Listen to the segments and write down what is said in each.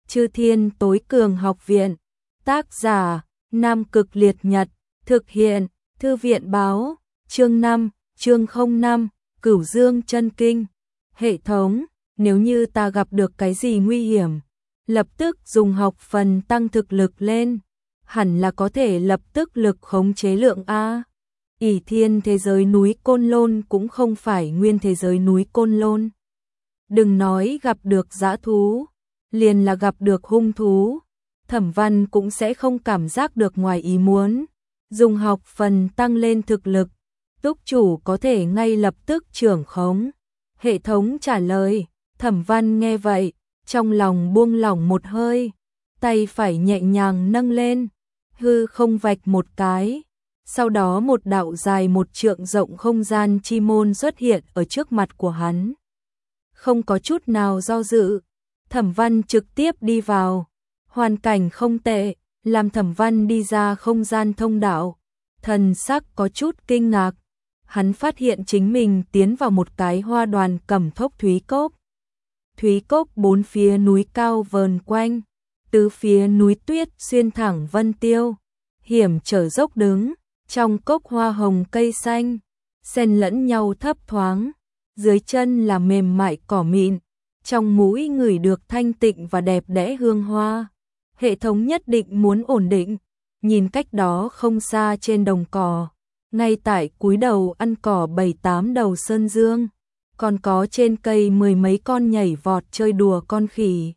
Chư Thiên Tối Cường Học Viện. Tác giả: Nam Cực Liệt Nhật. Thực hiện: Thư viện báo. Chương 5, chương 05, Cửu Dương Chân Kinh. Hệ thống: nếu như ta gặp được cái gì nguy hiểm, lập tức dùng học phần tăng thực lực lên, hẳn là có thể lập tức lực khống chế lượng A. Ỷ Thiên thế giới núi Côn Lôn cũng không phải nguyên thế giới núi Côn Lôn. Đừng nói gặp được dã thú, liền là gặp được hung thú, Thẩm Văn cũng sẽ không cảm giác được ngoài ý muốn. Dùng học phần tăng lên thực lực, túc chủ có thể ngay lập tức trưởng khống. Hệ thống trả lời. Thẩm Văn nghe vậy, trong lòng buông lỏng một hơi, tay phải nhẹ nhàng nâng lên, hư không vạch một cái. Sau đó một đạo dài 1 trượng rộng không gian chi môn xuất hiện ở trước mặt của hắn. Không có chút nào do dự, Thẩm Văn trực tiếp đi vào. Hoàn cảnh không tệ, làm Thẩm Văn đi ra không gian thông đạo. Thần sắc có chút kinh ngạc, hắn phát hiện chính mình tiến vào một cái hoa đoàn cẩm thốc thúy cốc. Thúy cốc bốn phía núi cao vờn quanh, tứ phía núi tuyết xuyên thẳng vân tiêu, hiểm trở dốc đứng, trong cốc hoa hồng cây xanh, xen lẫn nhau thấp thoáng, dưới chân là mềm mại cỏ mịn, trong mũi ngửi được thanh tịnh và đẹp đẽ hương hoa. Hệ thống nhất định muốn ổn định, nhìn cách đó không xa trên đồng cỏ, ngay tại cúi đầu ăn cỏ 7-8 đầu sơn dương, còn có trên cây 10 mấy con nhảy vọt chơi đùa con khỉ.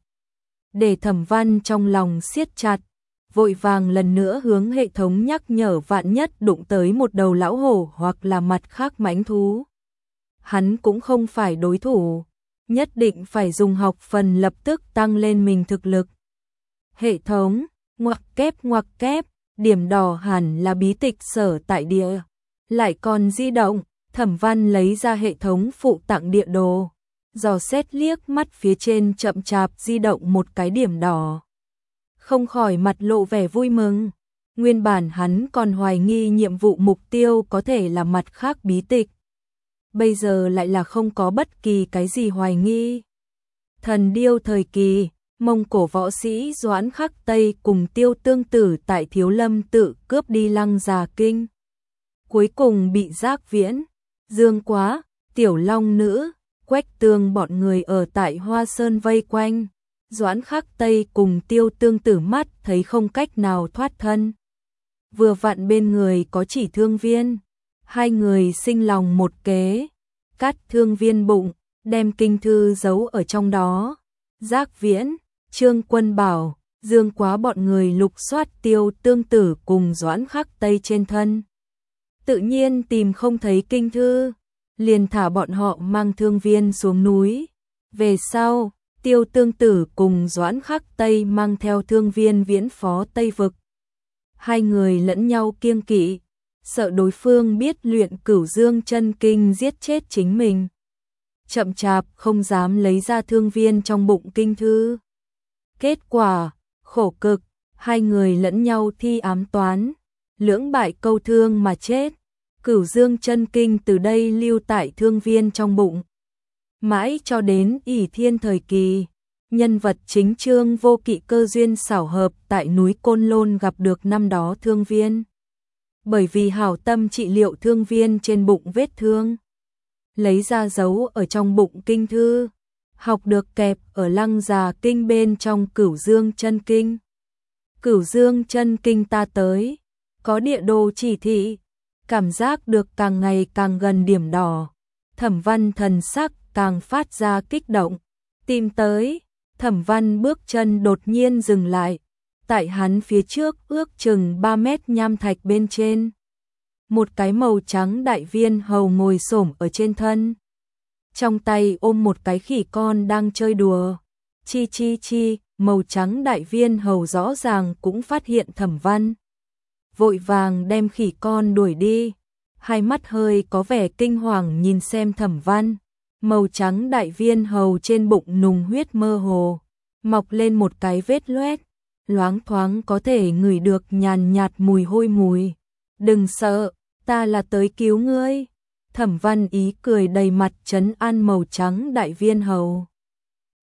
Để Thẩm Văn trong lòng siết chặt, vội vàng lần nữa hướng hệ thống nhắc nhở vạn nhất đụng tới một đầu lão hổ hoặc là mặt khác mãnh thú. Hắn cũng không phải đối thủ, nhất định phải dùng học phần lập tức tăng lên mình thực lực. Hệ thống, ngoặc kép, điểm đỏ hẳn là bí tịch sở tại địa. Lại còn di động, Thẩm Văn lấy ra hệ thống phụ tặng địa đồ, dò xét liếc mắt phía trên chậm chạp di động một cái điểm đỏ. Không khỏi mặt lộ vẻ vui mừng, nguyên bản hắn còn hoài nghi nhiệm vụ mục tiêu có thể là mặt khác bí tịch. Bây giờ lại là không có bất kỳ cái gì hoài nghi. Thần điêu thời kỳ, Mông Cổ võ sĩ Doãn Khắc Tây cùng Tiêu Tương Tử tại Thiếu Lâm tự cướp đi Lăng Già Kinh. Cuối cùng bị Giác Viễn, Dương Quá, Tiểu Long Nữ, Quách Tương bọn người ở tại Hoa Sơn vây quanh. Doãn Khắc Tây cùng Tiêu Tương Tử mắt thấy không cách nào thoát thân. Vừa vặn bên người có Chỉ Thương Viên. Hai người sinh lòng một kế, cắt Thương Viên bụng, đem kinh thư giấu ở trong đó. Giác Viễn, Trương Quân Bảo, Dương Quá bọn người lục soát Tiêu Tương Tử cùng Doãn Khắc Tây trên thân. Tự nhiên tìm không thấy kinh thư, liền thả bọn họ mang Thương Viên xuống núi. Về sau, Tiêu Tương Tử cùng Doãn Khắc Tây mang theo Thương Viên viễn phó Tây Vực. Hai người lẫn nhau kiêng kỵ, sợ đối phương biết luyện Cửu Dương Chân Kinh giết chết chính mình. Chậm chạp không dám lấy ra Thương Viên trong bụng kinh thư. Kết quả, khổ cực, hai người lẫn nhau thi ám toán, lưỡng bại câu thương mà chết. Cửu Dương Chân Kinh từ đây lưu tại Thương Viên trong bụng. Mãi cho đến Ỷ Thiên thời kỳ, nhân vật chính Trương Vô Kỵ cơ duyên xảo hợp tại núi Côn Lôn gặp được năm đó Thương Viên. Bởi vì hảo tâm trị liệu Thương Viên trên bụng vết thương, lấy ra giấu ở trong bụng kinh thư, học được kẹp ở Lăng Già Kinh bên trong Cửu Dương Chân Kinh. Cửu Dương Chân Kinh ta tới, có địa đồ chỉ thị, cảm giác được càng ngày càng gần điểm đỏ. Thẩm Văn thần sắc càng phát ra kích động, tìm tới. Thẩm Văn bước chân đột nhiên dừng lại, tại hắn phía trước ước chừng 3 mét nham thạch bên trên. Một cái màu trắng đại viên hầu ngồi xổm ở trên thân, trong tay ôm một cái khỉ con đang chơi đùa. Chi chi chi, màu trắng đại viên hầu rõ ràng cũng phát hiện Thẩm Văn, vội vàng đem khỉ con đuổi đi, hai mắt hơi có vẻ kinh hoàng nhìn xem Thẩm Văn. Màu trắng đại viên hầu trên bụng nùng huyết mơ hồ, mọc lên một cái vết loét, loáng thoáng có thể ngửi được nhàn nhạt mùi hôi mùi. Đừng sợ, ta là tới cứu ngươi. Thẩm Văn ý cười đầy mặt trấn an màu trắng đại viên hầu.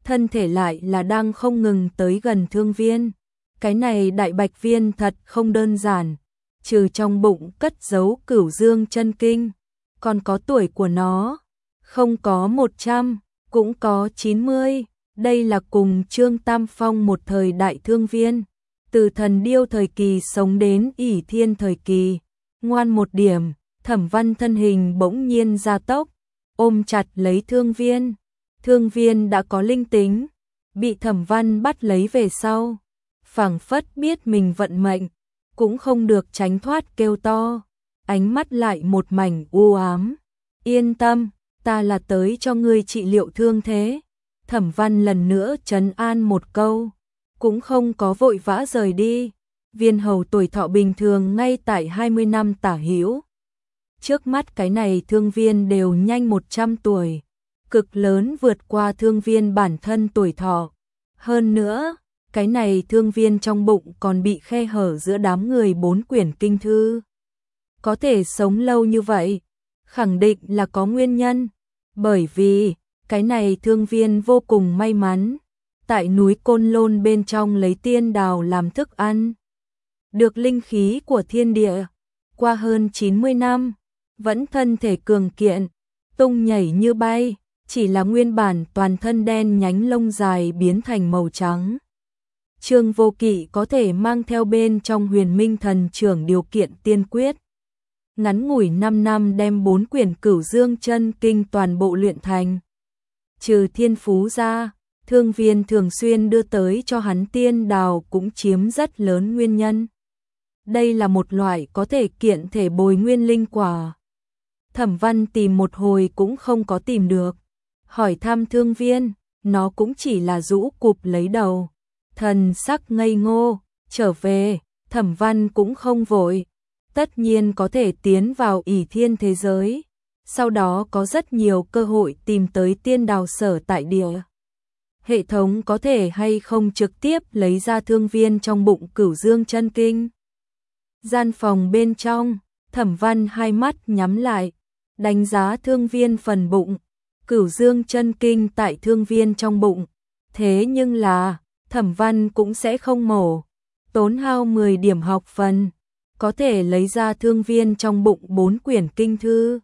thân thể lại là đang không ngừng tới gần Thương Viên. Cái này Đại Bạch Viên thật không đơn giản, trừ trong bụng cất giấu Cửu Dương Chân Kinh, còn có tuổi của nó, không có 100, cũng có 90, đây là cùng Trương Tam Phong một thời đại Thương Viên, từ thần điêu thời kỳ sống đến ỷ thiên thời kỳ. Ngoan một điểm, Thẩm Văn thân hình bỗng nhiên gia tốc, ôm chặt lấy Thương Viên. Thương Viên đã có linh tính, bị Thẩm Văn bắt lấy về sau, phảng phất biết mình vận mệnh, cũng không được tránh thoát kêu to, ánh mắt lại một mảnh u ám. Yên tâm, ta là tới cho ngươi trị liệu thương thế. Thẩm Văn lần nữa trấn an một câu, cũng không có vội vã rời đi. Viên hầu tuổi thọ bình thường ngay tại 20 năm tả hữu. Trước mắt cái này Thương Viên đều nhanh 100 tuổi, cực lớn vượt qua Thương Viên bản thân tuổi thọ. Hơn nữa, cái này Thương Viên trong bụng còn bị khe hở giữa đám người 4 quyển kinh thư. Có thể sống lâu như vậy, khẳng định là có nguyên nhân, bởi vì cái này Thương Viên vô cùng may mắn, tại núi Côn Lôn bên trong lấy tiên đào làm thức ăn, được linh khí của thiên địa, qua hơn 90 năm, vẫn thân thể cường kiện, tung nhảy như bay, chỉ là nguyên bản toàn thân đen nhánh lông dài biến thành màu trắng. Trương Vô Kỵ có thể mang theo bên trong Huyền Minh Thần Trưởng điều kiện tiên quyết. Ngắn ngủi 5 năm đem 4 quyển Cửu Dương Chân Kinh toàn bộ luyện thành. Trừ thiên phú ra, Thương Viên thường xuyên đưa tới cho hắn tiên đào cũng chiếm rất lớn nguyên nhân. Đây là một loại có thể kiện thể bồi nguyên linh quả. Thẩm Văn tìm một hồi cũng không có tìm được. Hỏi thăm Thương Viên, nó cũng chỉ là rũ cụp lấy đầu. Thần sắc ngây ngô, trở về, Thẩm Văn cũng không vội. Tất nhiên có thể tiến vào ỷ thiên thế giới. Sau đó có rất nhiều cơ hội tìm tới tiên đào sở tại địa. Hệ thống có thể hay không trực tiếp lấy ra Thương Viên trong bụng Cửu Dương Chân Kinh. Gian phòng bên trong, Thẩm Văn hai mắt nhắm lại, đánh giá Thương Viên phần bụng, Cửu Dương Chân Kinh tại Thương Viên trong bụng. Thế nhưng là, Thẩm Văn cũng sẽ không mổ, tốn hao 10 điểm học phần, có thể lấy ra Thương Viên trong bụng 4 quyển kinh thư.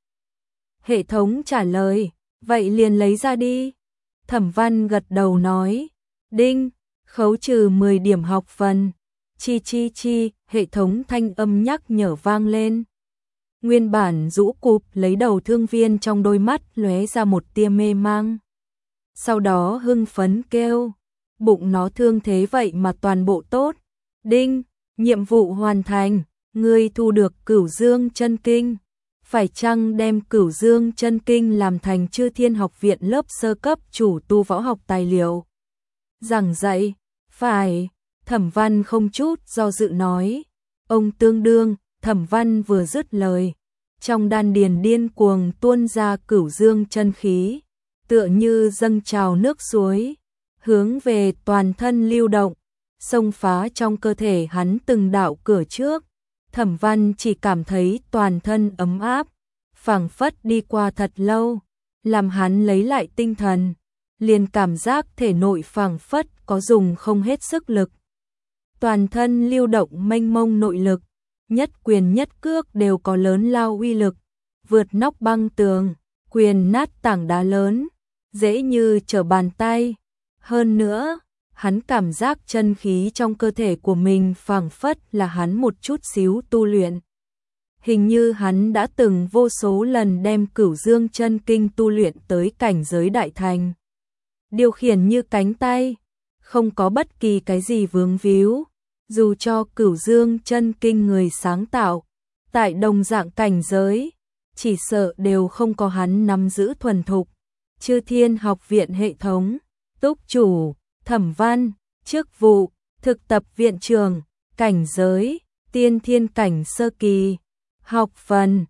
Hệ thống trả lời, vậy liền lấy ra đi. Thẩm Văn gật đầu nói, đinh, khấu trừ 10 điểm học phần. Chi chi chi, hệ thống thanh âm nhắc nhở vang lên. Nguyên bản rũ cụp lấy đầu Thương Viên trong đôi mắt lóe ra một tia mê mang. Sau đó hưng phấn kêu, bụng nó thương thế vậy mà toàn bộ tốt. Đinh, nhiệm vụ hoàn thành, ngươi thu được Cửu Dương Chân Kinh. Phải chăng đem Cửu Dương Chân Kinh làm thành Chư Thiên Học viện lớp sơ cấp chủ tu võ học tài liệu? Giảng dạy, phải. Thẩm Văn không chút do dự nói. Ông tương đương, Thẩm Văn vừa dứt lời, trong đan điền điên cuồng tuôn ra Cửu Dương chân khí, tựa như dâng trào nước suối, hướng về toàn thân lưu động, xông phá trong cơ thể hắn từng đạo cửa trước. Thẩm Văn chỉ cảm thấy toàn thân ấm áp, phảng phất đi qua thật lâu, làm hắn lấy lại tinh thần, liền cảm giác thể nội phảng phất có dùng không hết sức lực. Toàn thân lưu động mênh mông nội lực, nhất quyền nhất cước đều có lớn lao uy lực, vượt nóc băng tường, quyền nát tảng đá lớn, dễ như trở bàn tay. Hơn nữa, hắn cảm giác chân khí trong cơ thể của mình phảng phất là hắn một chút xíu tu luyện. Hình như hắn đã từng vô số lần đem Cửu Dương Chân Kinh tu luyện tới cảnh giới đại thành. Điều khiển như cánh tay, không có bất kỳ cái gì vướng víu, dù cho Cửu Dương Chân Kinh người sáng tạo, tại đồng dạng cảnh giới, chỉ sợ đều không có hắn nắm giữ thuần thục. Chư Thiên Học viện hệ thống, túc chủ, Thẩm Văn, chức vụ, thực tập viện trưởng, cảnh giới, tiên thiên cảnh sơ kỳ, học phần,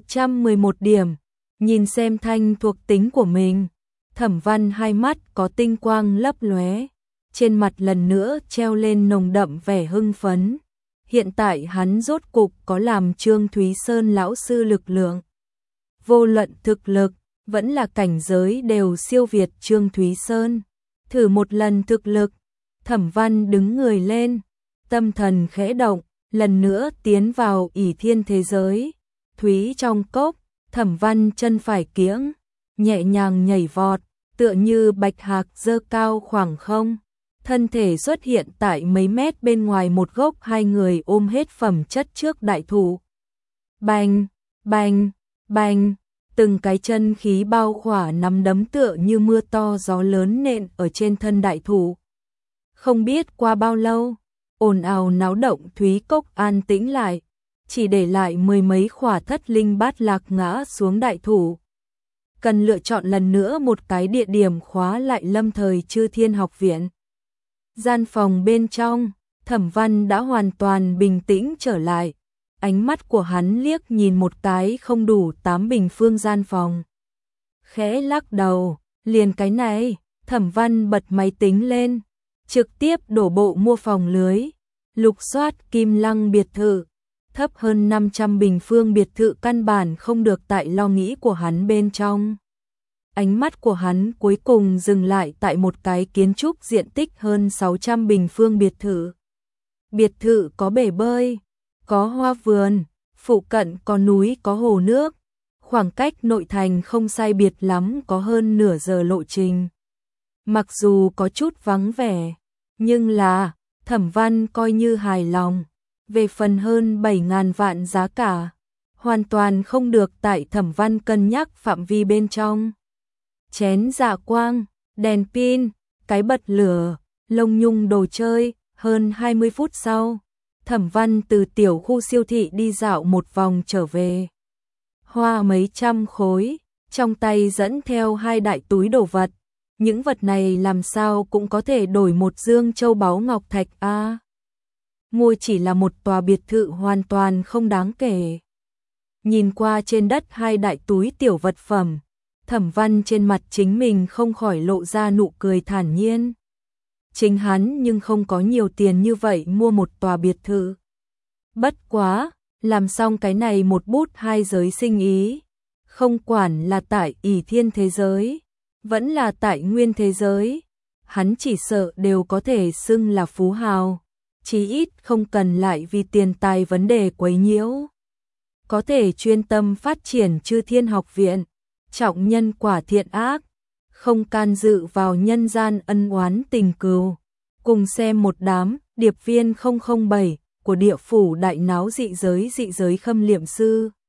111 điểm, nhìn xem thanh thuộc tính của mình. Thẩm Văn hai mắt có tinh quang lấp lóe, trên mặt lần nữa treo lên nồng đậm vẻ hưng phấn. Hiện tại hắn rốt cục có làm Trương Thúy Sơn lão sư lực lượng. Vô luận thực lực, vẫn là cảnh giới đều siêu việt Trương Thúy Sơn. thử một lần thực lực. Thẩm Văn đứng người lên, tâm thần khẽ động, lần nữa tiến vào ỷ thiên thế giới. Thúy trong cốc, Thẩm Văn chân phải kiễng, nhẹ nhàng nhảy vọt, tựa như bạch hạc giơ cao khoảng không. Thân thể xuất hiện tại mấy mét bên ngoài một gốc, hai người ôm hết phẩm chất trước đại thụ. Bành, bành, bành, từng cái chân khí bao khỏa nắm đấm tựa như mưa to gió lớn nện ở trên thân đại thụ. Không biết qua bao lâu, ồn ào náo động Thúy Cốc an tĩnh lại, chỉ để lại mười mấy khỏa thất linh bát lạc ngã xuống đại thụ. Cần lựa chọn lần nữa một cái địa điểm khóa lại lâm thời Chư Thiên Học Viện. Gian phòng bên trong, Thẩm Văn đã hoàn toàn bình tĩnh trở lại. Ánh mắt của hắn liếc nhìn một cái không đủ 8 bình phương gian phòng. Khẽ lắc đầu, liền cái này, Thẩm Văn bật máy tính lên, trực tiếp đổ bộ mua phòng lưới, lục soát Kim Lăng biệt thự. Thấp hơn 500 bình phương biệt thự căn bản không được tại lo nghĩ của hắn bên trong. Ánh mắt của hắn cuối cùng dừng lại tại một cái kiến trúc diện tích hơn 600 bình phương biệt thự. Biệt thự có bể bơi, có hoa vườn, phụ cận có núi có hồ nước, khoảng cách nội thành không sai biệt lắm, có hơn nửa giờ lộ trình. Mặc dù có chút vắng vẻ, nhưng là Thẩm Văn coi như hài lòng. Về phần hơn 7.000 vạn giá cả, hoàn toàn không được tại Thẩm Văn cân nhắc phạm vi bên trong. Chén dạ quang, đèn pin, cái bật lửa, lông nhung đồ chơi. Hơn 20 phút sau, Thẩm Văn từ tiểu khu siêu thị đi dạo một vòng trở về. Hoa mấy trăm khối, trong tay dẫn theo 2 đại túi đồ vật. Những vật này làm sao cũng có thể đổi một dương châu báu ngọc thạch a. Mua chỉ là một tòa biệt thự hoàn toàn không đáng kể. Nhìn qua trên đất 2 đại túi tiểu vật phẩm, Thẩm Văn trên mặt chính mình không khỏi lộ ra nụ cười thản nhiên. Chính hắn nhưng không có nhiều tiền như vậy mua một tòa biệt thự. Bất quá, làm xong cái này một bút 2 giới sinh ý, không quản là tại ỷ thiên thế giới, vẫn là tại nguyên thế giới, hắn chỉ sợ đều có thể xưng là phú hào, chí ít không cần lại vì tiền tài vấn đề quấy nhiễu. Có thể chuyên tâm phát triển Chư Thiên Học Viện, trọng nhân quả thiện ác, không can dự vào nhân gian ân oán tình cừu. Cùng xem một đám điệp viên 007 của địa phủ đại náo dị giới Khâm Liệm Sư.